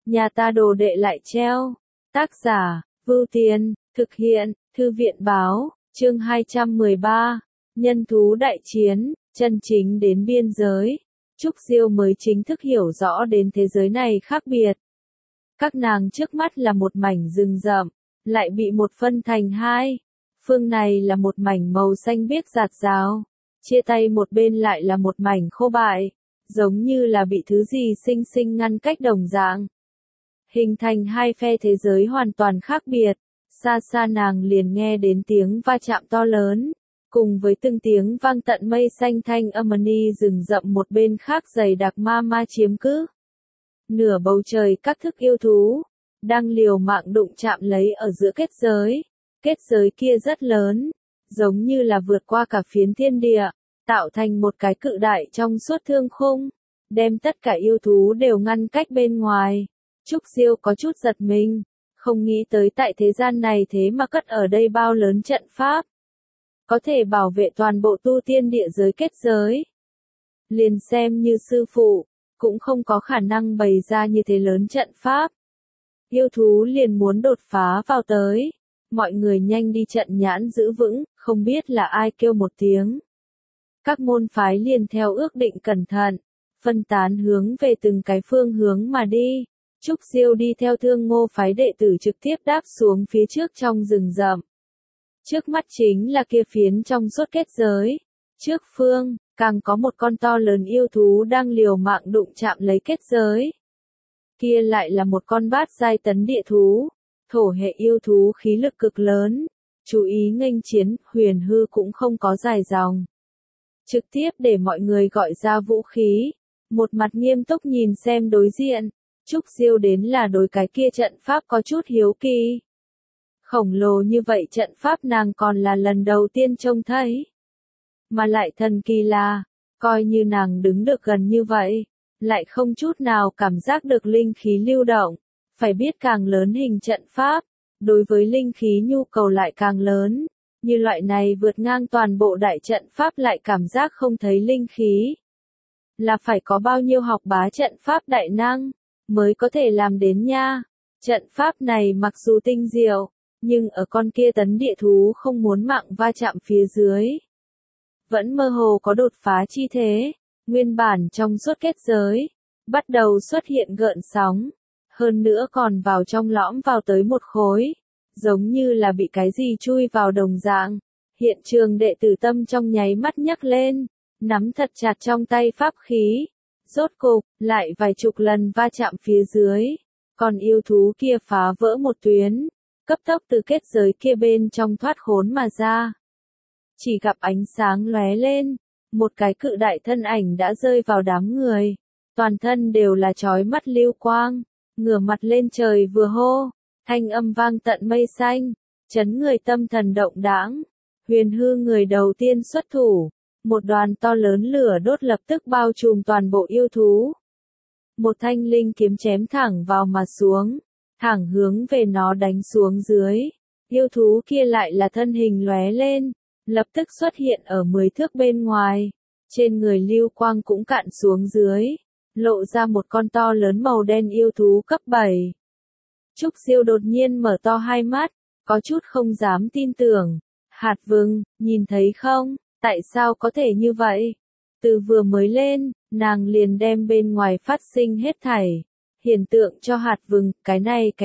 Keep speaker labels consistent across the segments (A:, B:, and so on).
A: nhà ta đồ đệ lại treo. Tác giả, Vưu Tiên, thực hiện, Thư viện báo, chương 213, nhân thú đại chiến, chân chính đến biên giới. Trúc Diêu mới chính thức hiểu rõ đến thế giới này khác biệt. Các nàng trước mắt là một mảnh rừng rậm, lại bị một phân thành hai. Phương này là một mảnh màu xanh biếc rạt rào, chia tay một bên lại là một mảnh khô bại, giống như là bị thứ gì sinh sinh ngăn cách đồng dạng. Hình thành hai phe thế giới hoàn toàn khác biệt. Xa xa nàng liền nghe đến tiếng va chạm to lớn, cùng với từng tiếng vang tận mây xanh thanh âm ni rừng rậm một bên khác dày đặc ma chiếm cứ. Nửa bầu trời các thức yêu thú đang liều mạng đụng chạm lấy ở giữa kết giới. Kết giới kia rất lớn, giống như là vượt qua cả phiến thiên địa, tạo thành một cái cự đại trong suốt thương khung, đem tất cả yêu thú đều ngăn cách bên ngoài. Trúc Diêu có chút giật mình, không nghĩ tới tại thế gian này thế mà cất ở đây bao lớn trận pháp, có thể bảo vệ toàn bộ tu tiên địa giới kết giới. Liền xem như sư phụ, cũng không có khả năng bày ra như thế lớn trận pháp. Yêu thú liền muốn đột phá vào tới. Mọi người nhanh đi trận nhãn giữ vững, không biết là ai kêu một tiếng. Các môn phái liền theo ước định cẩn thận, phân tán hướng về từng cái phương hướng mà đi. Trúc Diêu đi theo Thương Ngô phái đệ tử trực tiếp đáp xuống phía trước trong rừng rậm. Trước mắt chính là kia phiến trong suốt kết giới. Trước phương, càng có một con to lớn yêu thú đang liều mạng đụng chạm lấy kết giới. Kia lại là một con bát giai tấn địa thú. Thổ hệ yêu thú khí lực cực lớn, chú ý nghênh chiến, Huyền Hư cũng không có dài dòng. Trực tiếp để mọi người gọi ra vũ khí, một mặt nghiêm túc nhìn xem đối diện. Trúc Diêu đến là đối cái kia trận pháp có chút hiếu kỳ. Khổng lồ như vậy trận pháp nàng còn là lần đầu tiên trông thấy. Mà lại thần kỳ là, coi như nàng đứng được gần như vậy, lại không chút nào cảm giác được linh khí lưu động. Phải biết càng lớn hình trận pháp, đối với linh khí nhu cầu lại càng lớn, như loại này vượt ngang toàn bộ đại trận pháp lại cảm giác không thấy linh khí. Là phải có bao nhiêu học bá trận pháp đại năng, mới có thể làm đến nha. Trận pháp này mặc dù tinh diệu, nhưng ở con kia tấn địa thú không muốn mạng va chạm phía dưới. Vẫn mơ hồ có đột phá chi thế, nguyên bản trong suốt kết giới, bắt đầu xuất hiện gợn sóng. Hơn nữa còn vào trong lõm vào tới một khối, giống như là bị cái gì chui vào đồng dạng. Hiện trường đệ tử tâm trong nháy mắt nhấc lên, nắm thật chặt trong tay pháp khí. Rốt cục, lại vài chục lần va chạm phía dưới, còn yêu thú kia phá vỡ một tuyến, cấp tốc từ kết giới kia bên trong thoát khốn mà ra. Chỉ gặp ánh sáng lóe lên, một cái cự đại thân ảnh đã rơi vào đám người, toàn thân đều là chói mắt lưu quang. Ngửa mặt lên trời vừa hô, thanh âm vang tận mây xanh, chấn người tâm thần động đãng. Huyền Hư người đầu tiên xuất thủ, một đoàn to lớn lửa đốt lập tức bao trùm toàn bộ yêu thú. Một thanh linh kiếm chém thẳng vào mà xuống, thẳng hướng về nó đánh xuống dưới. Yêu thú kia lại là thân hình lóe lên, lập tức xuất hiện ở 10 thước bên ngoài, trên người lưu quang cũng cạn xuống dưới. Lộ ra một con to lớn màu đen yêu thú cấp 7. Trúc Diêu đột nhiên mở to hai mắt, có chút không dám tin tưởng. Hạt Vừng, nhìn thấy không, tại sao có thể như vậy? Từ vừa mới lên, nàng liền đem bên ngoài phát sinh hết thảy. Hiện tượng cho Hạt Vừng, cái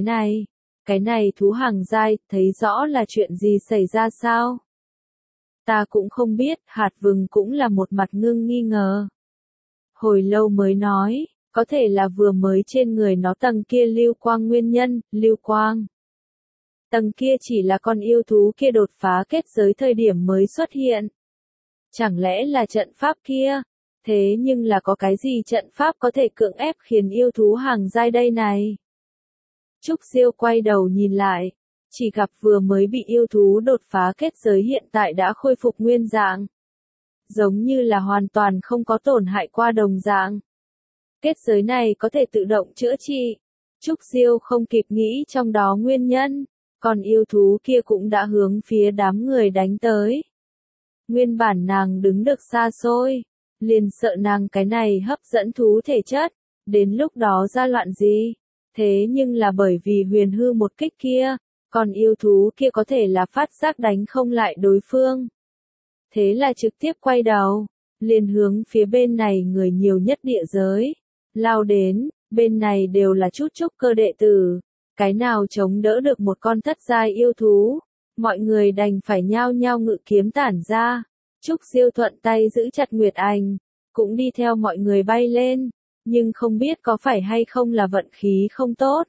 A: này thú hàng giai, thấy rõ là chuyện gì xảy ra sao? Ta cũng không biết, Hạt Vừng cũng là một mặt ngưng nghi ngờ. Hồi lâu mới nói, có thể là vừa mới trên người nó tầng kia lưu quang nguyên nhân, lưu quang. Tầng kia chỉ là con yêu thú kia đột phá kết giới thời điểm mới xuất hiện. Chẳng lẽ là trận pháp kia? Thế nhưng là có cái gì trận pháp có thể cưỡng ép khiến yêu thú hàng giai đây này? Trúc Diêu quay đầu nhìn lại, chỉ gặp vừa mới bị yêu thú đột phá kết giới hiện tại đã khôi phục nguyên dạng. Giống như là hoàn toàn không có tổn hại qua đồng dạng. Kết giới này có thể tự động chữa trị. Trúc Diêu không kịp nghĩ trong đó nguyên nhân, còn yêu thú kia cũng đã hướng phía đám người đánh tới. Nguyên bản nàng đứng được xa xôi, liền sợ nàng cái này hấp dẫn thú thể chất, đến lúc đó ra loạn gì. Thế nhưng là bởi vì huyền hư một kích kia, còn yêu thú kia có thể là phát giác đánh không lại đối phương. Thế là trực tiếp quay đầu, liền hướng phía bên này người nhiều nhất địa giới. Lao đến, bên này đều là chút trúc cơ đệ tử. Cái nào chống đỡ được một con thất giai yêu thú. Mọi người đành phải nhao nhao ngự kiếm tản ra. Trúc Siêu thuận tay giữ chặt Nguyệt Ảnh, cũng đi theo mọi người bay lên. Nhưng không biết có phải hay không là vận khí không tốt.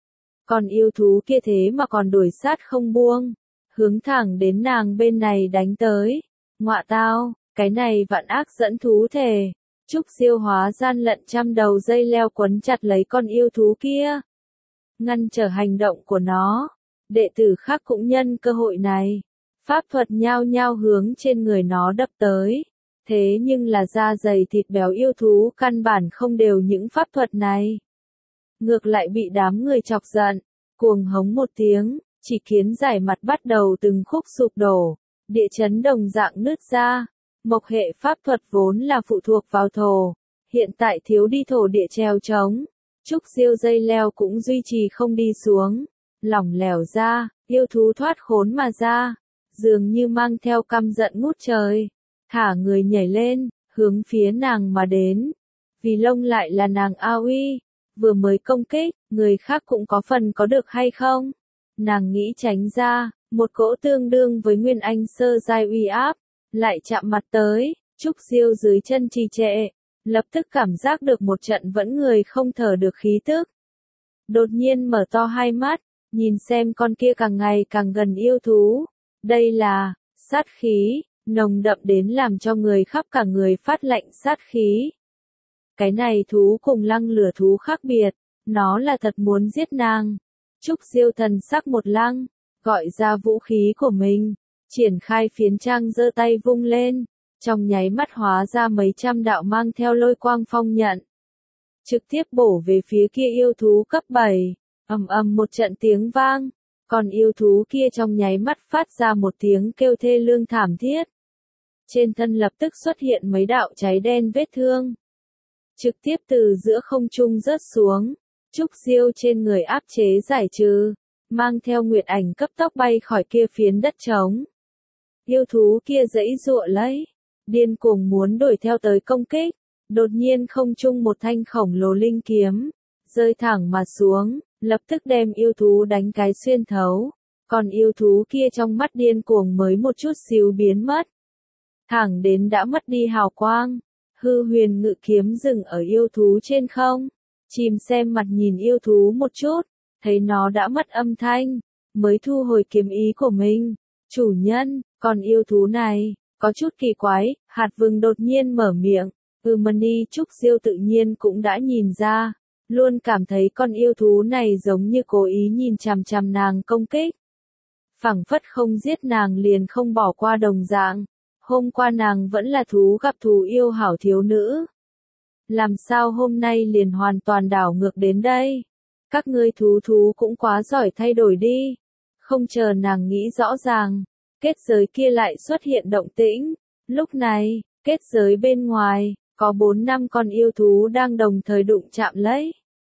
A: Còn yêu thú kia thế mà còn đuổi sát không buông. Hướng thẳng đến nàng bên này đánh tới. Ngọa tao, cái này vạn ác dẫn thú thể. Trúc Siêu hóa gian lận trăm đầu dây leo quấn chặt lấy con yêu thú kia. Ngăn trở hành động của nó. Đệ tử khác cũng nhân cơ hội này. Pháp thuật nhao nhao hướng trên người nó đập tới. Thế nhưng là da dày thịt béo yêu thú căn bản không đều những pháp thuật này. Ngược lại bị đám người chọc giận, cuồng hống một tiếng, chỉ kiến giải mặt bắt đầu từng khúc sụp đổ, địa chấn đồng dạng nứt ra. Mộc hệ pháp thuật vốn là phụ thuộc vào thổ, hiện tại thiếu đi thổ địa treo trống, Trúc Siêu dây leo cũng duy trì không đi xuống, lỏng lẻo ra, yêu thú thoát khốn mà ra, dường như mang theo căm giận ngút trời, thả người nhảy lên, hướng phía nàng mà đến. Vì lông lại là nàng A Uy, vừa mới công kích, người khác cũng có phần có được hay không? Nàng nghĩ tránh ra, một cỗ tương đương với Nguyên Anh sơ giai uy áp, lại chạm mặt tới, Trúc Siêu dưới chân trì trệ, lập tức cảm giác được một trận vẫn người không thở được khí tức. Đột nhiên mở to hai mắt, nhìn xem con kia càng ngày càng gần yêu thú. Đây là sát khí, nồng đậm đến làm cho người khắp cả người phát lạnh sát khí. Cái này thú cùng lăng lửa thú khác biệt, nó là thật muốn giết nàng. Trúc Siêu thần sắc một lăng, gọi ra vũ khí của mình, triển khai phiến trang giơ tay vung lên, trong nháy mắt hóa ra mấy trăm đạo mang theo lôi quang phong nhận. Trực tiếp bổ về phía kia yêu thú cấp 7, ầm ầm một trận tiếng vang, còn yêu thú kia trong nháy mắt phát ra một tiếng kêu thê lương thảm thiết. Trên thân lập tức xuất hiện mấy đạo cháy đen vết thương. Trực tiếp từ giữa không trung rớt xuống, Trúc Siêu trên người áp chế giải trừ, mang theo Nguyệt Ảnh cấp tốc bay khỏi kia phiến đất trống. Yêu thú kia giãy giụa lấy, điên cuồng muốn đuổi theo tới công kích, đột nhiên không trung một thanh khổng lồ linh kiếm, rơi thẳng mà xuống, lập tức đem yêu thú đánh cái xuyên thấu, còn yêu thú kia trong mắt điên cuồng mới một chút xíu biến mất. Thẳng đến đã mất đi hào quang, hư huyền ngự kiếm dừng ở yêu thú trên không, chìm xem mặt nhìn yêu thú một chút, thấy nó đã mất âm thanh, mới thu hồi kiếm ý của mình. Chủ nhân, còn yêu thú này, có chút kỳ quái, hạt vừng đột nhiên mở miệng, Mani Trúc Siêu tự nhiên cũng đã nhìn ra, luôn cảm thấy con yêu thú này giống như cố ý nhìn chằm chằm nàng công kích. Phảng phất không giết nàng liền không bỏ qua đồng dạng, hôm qua nàng vẫn là thú gặp thú yêu hảo thiếu nữ. Làm sao hôm nay liền hoàn toàn đảo ngược đến đây? Các ngươi thú cũng quá giỏi thay đổi đi. Không chờ nàng nghĩ rõ ràng, kết giới kia lại xuất hiện động tĩnh. Lúc này, kết giới bên ngoài, có 4-5 con yêu thú đang đồng thời đụng chạm lấy.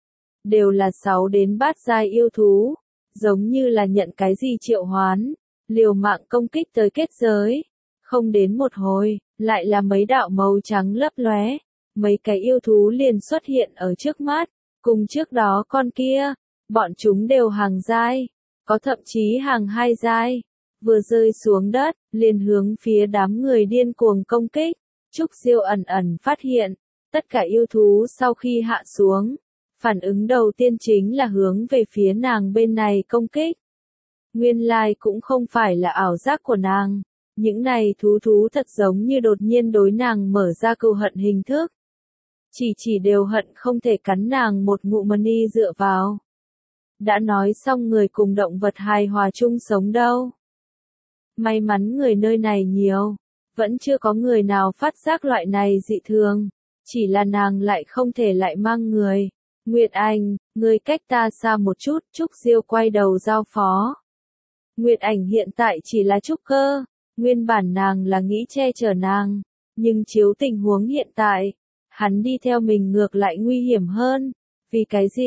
A: Đều là 6 đến bát giai yêu thú, giống như là nhận cái gì triệu hoán, liều mạng công kích tới kết giới. Không đến một hồi, lại là mấy đạo màu trắng lấp lóe, mấy cái yêu thú liền xuất hiện ở trước mắt, cùng trước đó con kia, bọn chúng đều hàng giai, có thậm chí hàng 2 giai, vừa rơi xuống đất, liền hướng phía đám người điên cuồng công kích. Trúc Siêu ẩn ẩn phát hiện, tất cả yêu thú sau khi hạ xuống, phản ứng đầu tiên chính là hướng về phía nàng bên này công kích. Nguyên lai cũng không phải là ảo giác của nàng. Những này thú thật giống như đột nhiên đối nàng mở ra cừu hận hình thức. Chỉ đều hận không thể cắn nàng một ngụm mani dựa vào. Đã nói xong người cùng động vật hài hòa chung sống đâu. May mắn người nơi này nhiều, vẫn chưa có người nào phát giác loại này dị thường, chỉ là nàng lại không thể lại mang người. Nguyệt Ảnh, người cách ta xa một chút, Trúc Siêu quay đầu giao phó. Nguyệt Ảnh hiện tại chỉ là trúc cơ. Nguyên bản nàng là nghĩ che chở nàng, nhưng chiếu tình huống hiện tại, hắn đi theo mình ngược lại nguy hiểm hơn. Vì cái gì?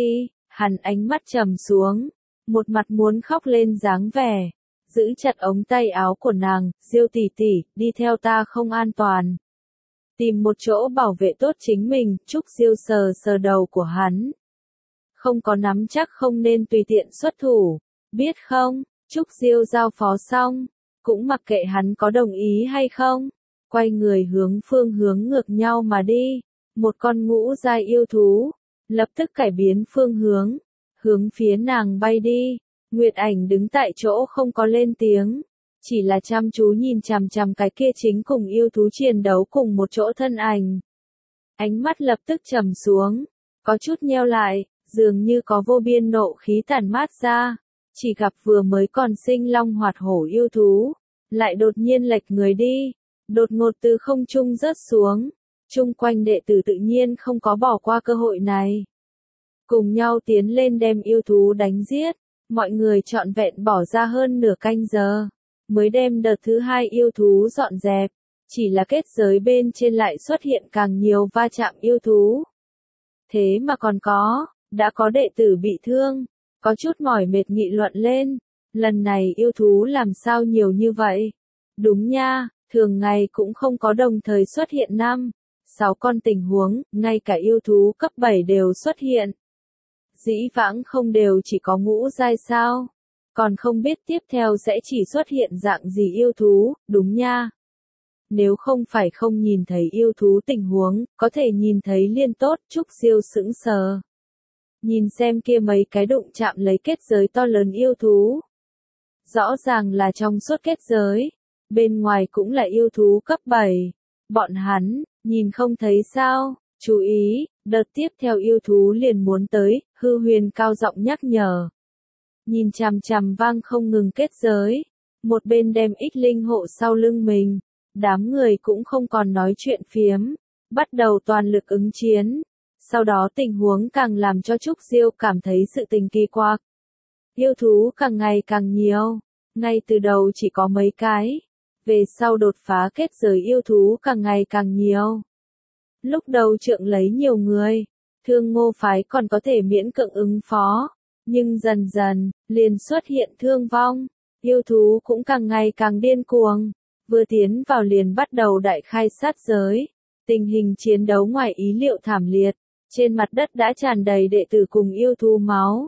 A: Hắn ánh mắt trầm xuống, một mặt muốn khóc lên dáng vẻ, giữ chặt ống tay áo của nàng, Diêu tỷ tỷ, đi theo ta không an toàn. Tìm một chỗ bảo vệ tốt chính mình, Trúc Diêu sờ sờ đầu của hắn. Không có nắm chắc không nên tùy tiện xuất thủ, biết không? Trúc Diêu giao phó xong, cũng mặc kệ hắn có đồng ý hay không, quay người hướng phương hướng ngược nhau mà đi. Một con ngũ giai yêu thú, lập tức cải biến phương hướng phía nàng bay đi. Nguyệt Ảnh đứng tại chỗ không có lên tiếng, chỉ là chăm chú nhìn chằm chằm cái kia chính cùng yêu thú chiến đấu cùng một chỗ thân ảnh. Ánh mắt lập tức trầm xuống, có chút nheo lại, dường như có vô biên nộ khí tản mát ra, chỉ gặp vừa mới còn sinh long hoạt hổ yêu thú, lại đột nhiên lệch người đi, đột ngột từ không trung rớt xuống. Chung quanh đệ tử tự nhiên không có bỏ qua cơ hội này. Cùng nhau tiến lên đem yêu thú đánh giết, mọi người trọn vẹn bỏ ra hơn nửa canh giờ, mới đem đợt thứ hai yêu thú dọn dẹp, chỉ là kết giới bên trên lại xuất hiện càng nhiều va chạm yêu thú. Thế mà còn đã có đệ tử bị thương, có chút mỏi mệt nghị luận lên, lần này yêu thú làm sao nhiều như vậy? Đúng nha, thường ngày cũng không có đồng thời xuất hiện 6 con tình huống, ngay cả yêu thú cấp 7 đều xuất hiện. Dĩ vãng không đều chỉ có ngũ giai sao? Còn không biết tiếp theo sẽ chỉ xuất hiện dạng gì yêu thú, đúng nha. Nếu không phải không nhìn thấy yêu thú tình huống, có thể nhìn thấy liên tốt, Trúc Diêu sững sờ. Nhìn xem kia mấy cái đụng chạm lấy kết giới to lớn yêu thú. Rõ ràng là trong suốt kết giới, bên ngoài cũng là yêu thú cấp 7. Bọn hắn, nhìn không thấy sao, chú ý, đợt tiếp theo yêu thú liền muốn tới, Hư Huyền cao giọng nhắc nhở. Nhìn chằm chằm vang không ngừng kết giới, một bên đem ích linh hộ sau lưng mình, đám người cũng không còn nói chuyện phiếm, bắt đầu toàn lực ứng chiến. Sau đó tình huống càng làm cho Trúc Diêu cảm thấy sự tình kỳ quặc. Yêu thú càng ngày càng nhiều, ngay từ đầu chỉ có mấy cái, về sau đột phá kết giới yêu thú càng ngày càng nhiều. Lúc đầu trượng lấy nhiều người, Thương Ngô phái còn có thể miễn cưỡng ứng phó, nhưng dần dần, liền xuất hiện thương vong, yêu thú cũng càng ngày càng điên cuồng, vừa tiến vào liền bắt đầu đại khai sát giới, tình hình chiến đấu ngoài ý liệu thảm liệt, trên mặt đất đã tràn đầy đệ tử cùng yêu thú máu.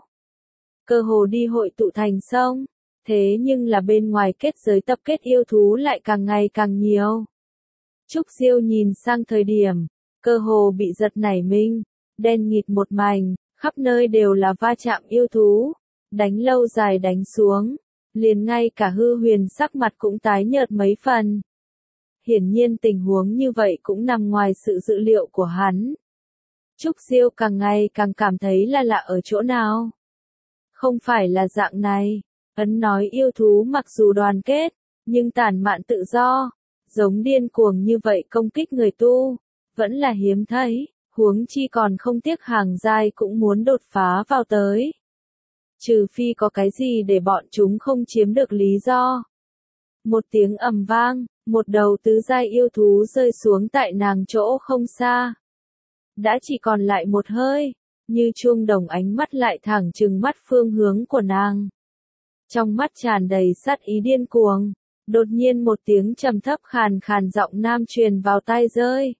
A: Cơ hồ đi hội tụ thành sông, thế nhưng là bên ngoài kết giới tập kết yêu thú lại càng ngày càng nhiều. Trúc Diêu nhìn sang thời điểm, cơ hồ bị giật nảy mình, đen nghịt một mảnh, khắp nơi đều là va chạm yêu thú, đánh lâu dài đánh xuống, liền ngay cả Hư Huyền sắc mặt cũng tái nhợt mấy phần. Hiển nhiên tình huống như vậy cũng nằm ngoài sự dự liệu của hắn. Trúc Diêu càng ngày càng cảm thấy là lạ ở chỗ nào. Không phải là dạng này, ấn nói yêu thú mặc dù đoàn kết, nhưng tản mạn tự do, giống điên cuồng như vậy công kích người tu, vẫn là hiếm thấy, huống chi còn không tiếc hàng giai cũng muốn đột phá vào tới. Trừ phi có cái gì để bọn chúng không chiếm được lý do. Một tiếng ầm vang, một đầu tứ giai yêu thú rơi xuống tại nàng chỗ không xa. Đã chỉ còn lại một hơi, như chuông đồng ánh mắt lại thẳng trừng mắt phương hướng của nàng. Trong mắt tràn đầy sát ý điên cuồng, đột nhiên một tiếng trầm thấp khàn khàn giọng nam truyền vào tai rơi.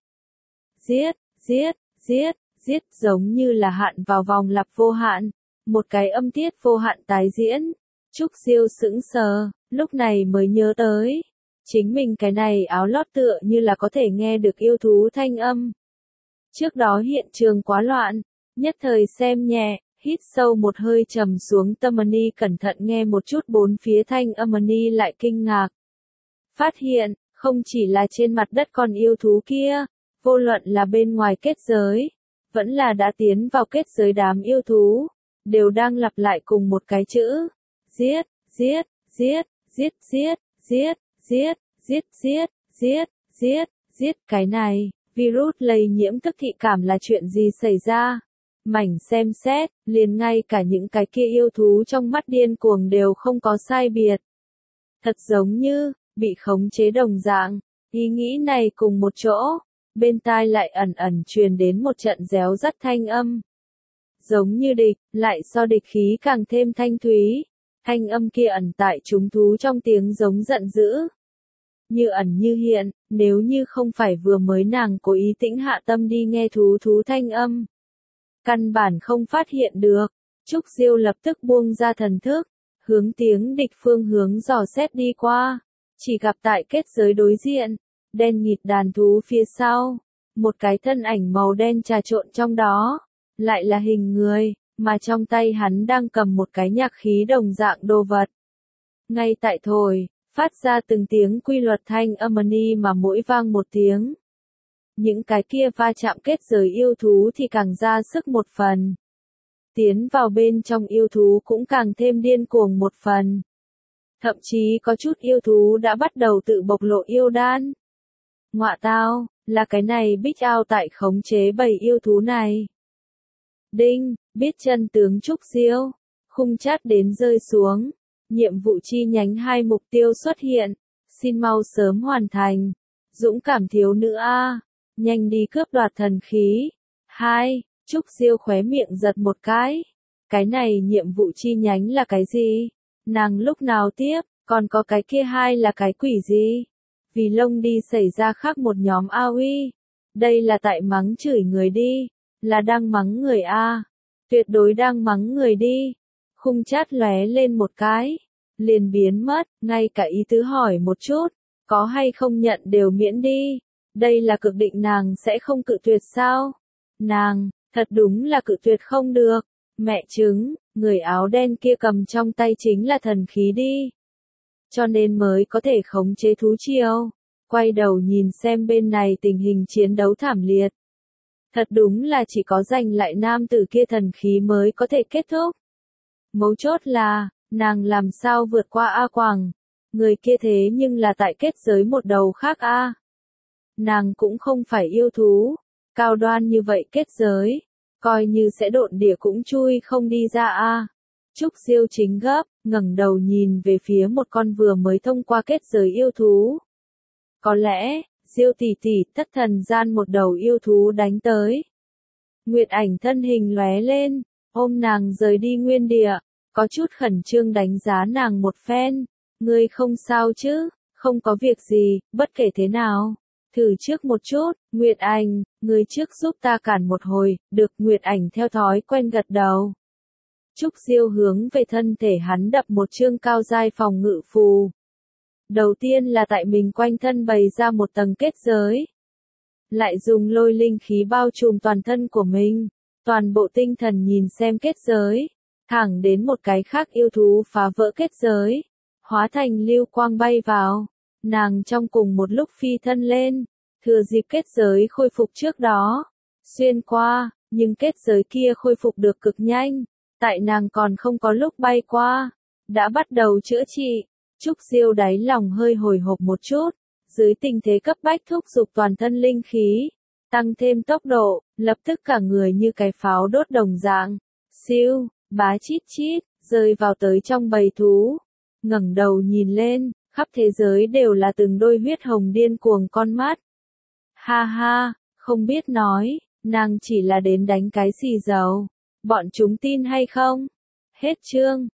A: Giết, giết, giết, giết giống như là hạn vào vòng lặp vô hạn, một cái âm tiết vô hạn tái diễn. Trúc Diêu sững sờ, lúc này mới nhớ tới. Chính mình cái này áo lót tựa như là có thể nghe được yêu thú thanh âm. Trước đó hiện trường quá loạn, nhất thời xem nhẹ, hít sâu một hơi trầm xuống tâm ni cẩn thận nghe một chút bốn phía thanh âm ni lại kinh ngạc. Phát hiện, không chỉ là trên mặt đất con yêu thú kia, vô luận là bên ngoài kết giới, vẫn là đã tiến vào kết giới đám yêu thú, đều đang lặp lại cùng một cái chữ. Giết, giết, giết, giết, giết, giết, giết, giết, giết, giết, giết, giết. Cái này, virus lây nhiễm tức thị cảm là chuyện gì xảy ra? Mảnh xem xét, liền ngay cả những cái kia yêu thú trong mắt điên cuồng đều không có sai biệt. Thật giống như, bị khống chế đồng dạng, ý nghĩ này cùng một chỗ, bên tai lại ẩn ẩn truyền đến một trận réo rắt thanh âm. giống như địch, lại so địch khí càng thêm thanh thúy. Thanh âm kia ẩn tại chúng thú trong tiếng giống giận dữ. Như ẩn như hiện, nếu như không phải vừa mới nàng cố ý tĩnh hạ tâm đi nghe thú thanh âm. Căn bản không phát hiện được. Trúc Diêu lập tức buông ra thần thức, hướng tiếng địch phương hướng dò xét đi qua. Chỉ gặp tại kết giới đối diện, đen nghịt đàn thú phía sau. Một cái thân ảnh màu đen trà trộn trong đó. Lại là hình người, mà trong tay hắn đang cầm một cái nhạc khí đồng dạng đồ vật. Ngay tại thổi, phát ra từng tiếng quy luật thanh âm ni mà mỗi vang một tiếng. Những cái kia va chạm kết giới yêu thú thì càng ra sức một phần. Tiến vào bên trong yêu thú cũng càng thêm điên cuồng một phần. Thậm chí có chút yêu thú đã bắt đầu tự bộc lộ yêu đan. Ngọa tao, là cái này Bích Ao tại khống chế bầy yêu thú này. Đinh, biết chân tướng Trúc Diêu, khung chát đến rơi xuống. Nhiệm vụ chi nhánh 2 mục tiêu xuất hiện. Xin mau sớm hoàn thành. Dũng cảm thiếu nữ A. Nhanh đi cướp đoạt thần khí. 2. Trúc Diêu khóe miệng giật một cái. Cái này nhiệm vụ chi nhánh là cái gì? Nàng lúc nào tiếp, còn có cái kia 2 là cái quỷ gì? Vì lông đi xảy ra khác một nhóm AOE. Đây là tại mắng chửi người đi. Là đang mắng người A. Tuyệt đối đang mắng người đi. Khung chát lóe lên một cái. Liền biến mất, ngay cả ý tứ hỏi một chút. Có hay không nhận đều miễn đi. Đây là cực định nàng sẽ không cự tuyệt sao? Nàng, thật đúng là cự tuyệt không được. Mẹ chứng, người áo đen kia cầm trong tay chính là thần khí đi. Cho nên mới có thể khống chế thú triều. Quay đầu nhìn xem bên này tình hình chiến đấu thảm liệt. Thật đúng là chỉ có giành lại nam tử kia thần khí mới có thể kết thúc. Mấu chốt là, nàng làm sao vượt qua A Quảng. Người kia thế nhưng là tại kết giới một đầu khác A. Nàng cũng không phải yêu thú. Cao đoan như vậy kết giới. Coi như sẽ độn địa cũng chui không đi ra A. Trúc Diêu chính gấp, ngẩng đầu nhìn về phía một con vừa mới thông qua kết giới yêu thú. Có lẽ, Diêu tỷ tỷ thất thần gian một đầu yêu thú đánh tới. Nguyệt ảnh thân hình lóe lên, ôm nàng rời đi nguyên địa, có chút khẩn trương đánh giá nàng một phen. Ngươi không sao chứ, không có việc gì, bất kể thế nào. Thử trước một chút, Nguyệt ảnh, ngươi trước giúp ta cản một hồi, được. Nguyệt ảnh theo thói quen gật đầu. Trúc Diêu hướng về thân thể hắn đập một chương cao giai phòng ngự phù. Đầu tiên là tại mình quanh thân bày ra một tầng kết giới. Lại dùng lôi linh khí bao trùm toàn thân của mình. Toàn bộ tinh thần nhìn xem kết giới. Thẳng đến một cái khác yêu thú phá vỡ kết giới. Hóa thành lưu quang bay vào. Nàng trong cùng một lúc phi thân lên. Thừa dịp kết giới khôi phục trước đó. Xuyên qua, nhưng kết giới kia khôi phục được cực nhanh. Tại nàng còn không có lúc bay qua. Đã bắt đầu chữa trị. Trúc Diêu đáy lòng hơi hồi hộp một chút. Dưới tình thế cấp bách thúc giục toàn thân linh khí. Tăng thêm tốc độ, lập tức cả người như cái pháo đốt đồng dạng. Siêu, bá chít chít, rơi vào tới trong bầy thú. Ngẩng đầu nhìn lên, khắp thế giới đều là từng đôi huyết hồng điên cuồng con mắt. Ha ha, không biết nói, nàng chỉ là đến đánh cái xì dầu. Bọn chúng tin hay không? Hết chương.